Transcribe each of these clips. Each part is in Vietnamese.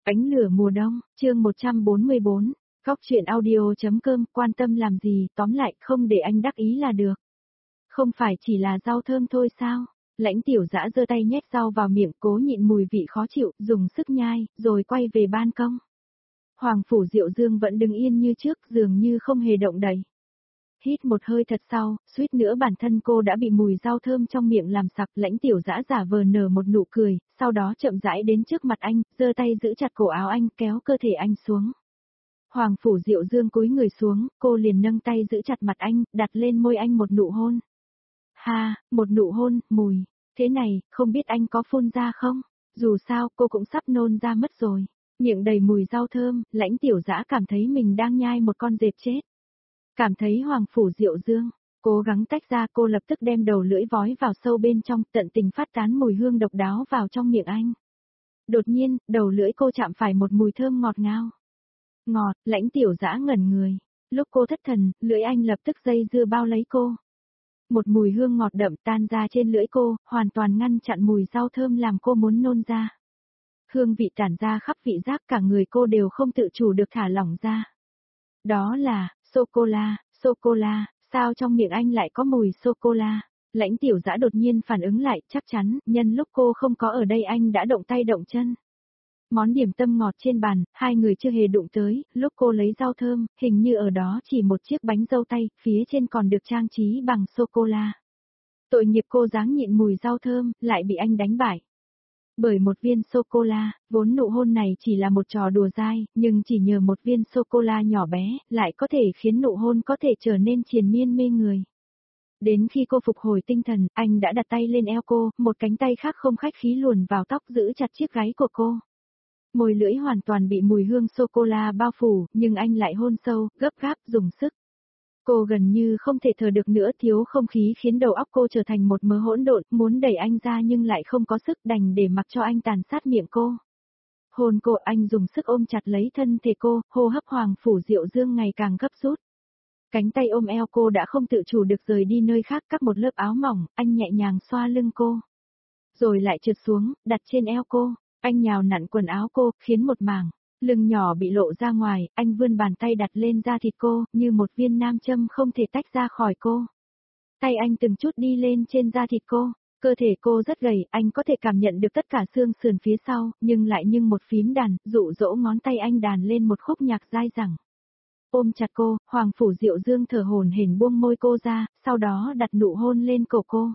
Ánh lửa mùa đông, chương 144, Góc chuyện audio.com, quan tâm làm gì, tóm lại không để anh đắc ý là được. Không phải chỉ là rau thơm thôi sao? Lãnh Tiểu Dã giơ tay nhét rau vào miệng, cố nhịn mùi vị khó chịu, dùng sức nhai, rồi quay về ban công. Hoàng Phủ Diệu Dương vẫn đứng yên như trước, dường như không hề động đậy. Hít một hơi thật sau, suýt nữa bản thân cô đã bị mùi rau thơm trong miệng làm sặc. Lãnh Tiểu Dã giả vờ nở một nụ cười, sau đó chậm rãi đến trước mặt anh, giơ tay giữ chặt cổ áo anh, kéo cơ thể anh xuống. Hoàng Phủ Diệu Dương cúi người xuống, cô liền nâng tay giữ chặt mặt anh, đặt lên môi anh một nụ hôn. Ha, một nụ hôn, mùi, thế này, không biết anh có phun ra không? Dù sao, cô cũng sắp nôn ra mất rồi. Miệng đầy mùi rau thơm, Lãnh Tiểu Dã cảm thấy mình đang nhai một con dẹp chết. Cảm thấy Hoàng Phủ Diệu Dương, cố gắng tách ra, cô lập tức đem đầu lưỡi vói vào sâu bên trong, tận tình phát tán mùi hương độc đáo vào trong miệng anh. Đột nhiên, đầu lưỡi cô chạm phải một mùi thơm ngọt ngào. Ngọt, Lãnh Tiểu Dã ngẩn người. Lúc cô thất thần, lưỡi anh lập tức dây dưa bao lấy cô. Một mùi hương ngọt đậm tan ra trên lưỡi cô, hoàn toàn ngăn chặn mùi rau thơm làm cô muốn nôn ra. Hương vị tản ra khắp vị giác, cả người cô đều không tự chủ được thả lỏng ra. Đó là, sô-cô-la, sô-cô-la, sao trong miệng anh lại có mùi sô-cô-la? Lãnh Tiểu Dã đột nhiên phản ứng lại, chắc chắn, nhân lúc cô không có ở đây anh đã động tay động chân. Món điểm tâm ngọt trên bàn, hai người chưa hề đụng tới, lúc cô lấy rau thơm, hình như ở đó chỉ một chiếc bánh dâu tây, phía trên còn được trang trí bằng sô-cô-la. Tội nghiệp cô dáng nhịn mùi rau thơm, lại bị anh đánh bại. Bởi một viên sô-cô-la, vốn nụ hôn này chỉ là một trò đùa dai, nhưng chỉ nhờ một viên sô-cô-la nhỏ bé, lại có thể khiến nụ hôn có thể trở nên triền miên mê người. Đến khi cô phục hồi tinh thần, anh đã đặt tay lên eo cô, một cánh tay khác không khách khí luồn vào tóc giữ chặt chiếc gáy của cô. Môi lưỡi hoàn toàn bị mùi hương sô-cô-la bao phủ, nhưng anh lại hôn sâu, gấp gáp, dùng sức. Cô gần như không thể thở được nữa, thiếu không khí khiến đầu óc cô trở thành một mớ hỗn độn, muốn đẩy anh ra nhưng lại không có sức, đành để mặc cho anh tàn sát miệng cô. Hôn cô, anh dùng sức ôm chặt lấy thân thể cô, hô hấp Hoàng Phủ Diệu Dương ngày càng gấp rút. Cánh tay ôm eo cô đã không tự chủ được rời đi nơi khác, cắt một lớp áo mỏng, anh nhẹ nhàng xoa lưng cô. Rồi lại trượt xuống, đặt trên eo cô, anh nhào nặn quần áo cô, khiến một mảng lưng nhỏ bị lộ ra ngoài, anh vươn bàn tay đặt lên da thịt cô, như một viên nam châm không thể tách ra khỏi cô. Tay anh từng chút đi lên trên da thịt cô, cơ thể cô rất gầy, anh có thể cảm nhận được tất cả xương sườn phía sau, nhưng lại như một phím đàn, dụ dỗ ngón tay anh đàn lên một khúc nhạc dai dẳng. Ôm chặt cô, Hoàng Phủ Diệu Dương thở hổn hển buông môi cô ra, sau đó đặt nụ hôn lên cổ cô.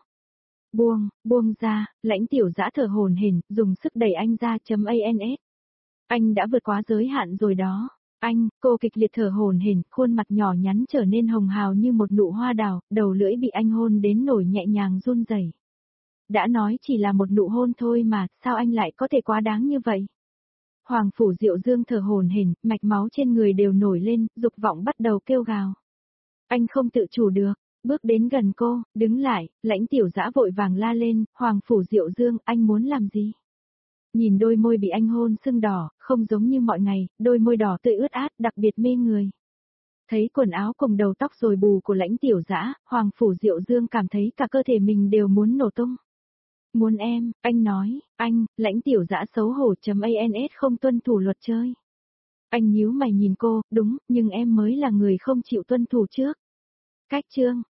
Buông ra, Lãnh Tiểu Dã thở hổn hển, dùng sức đẩy anh ra .ans. Anh đã vượt quá giới hạn rồi đó. Cô kịch liệt thở hổn hển, khuôn mặt nhỏ nhắn trở nên hồng hào như một nụ hoa đào, đầu lưỡi bị anh hôn đến nổi nhẹ nhàng run rẩy. Đã nói chỉ là một nụ hôn thôi mà, sao anh lại có thể quá đáng như vậy? Hoàng Phủ Diệu Dương thở hổn hển, mạch máu trên người đều nổi lên, dục vọng bắt đầu kêu gào. Anh không tự chủ được. Bước đến gần cô, đứng lại, Lãnh Tiểu Dã vội vàng la lên, Hoàng Phủ Diệu Dương, anh muốn làm gì? Nhìn đôi môi bị anh hôn sưng đỏ, không giống như mọi ngày, đôi môi đỏ tươi ướt át, đặc biệt mê người. Thấy quần áo cùng đầu tóc rồi bù của Lãnh Tiểu Dã, Hoàng Phủ Diệu Dương cảm thấy cả cơ thể mình đều muốn nổ tung. Muốn em, anh nói, Lãnh Tiểu Dã xấu hổ .ans không tuân thủ luật chơi. Anh nhíu mày nhìn cô, đúng, nhưng em mới là người không chịu tuân thủ trước. Cách chương,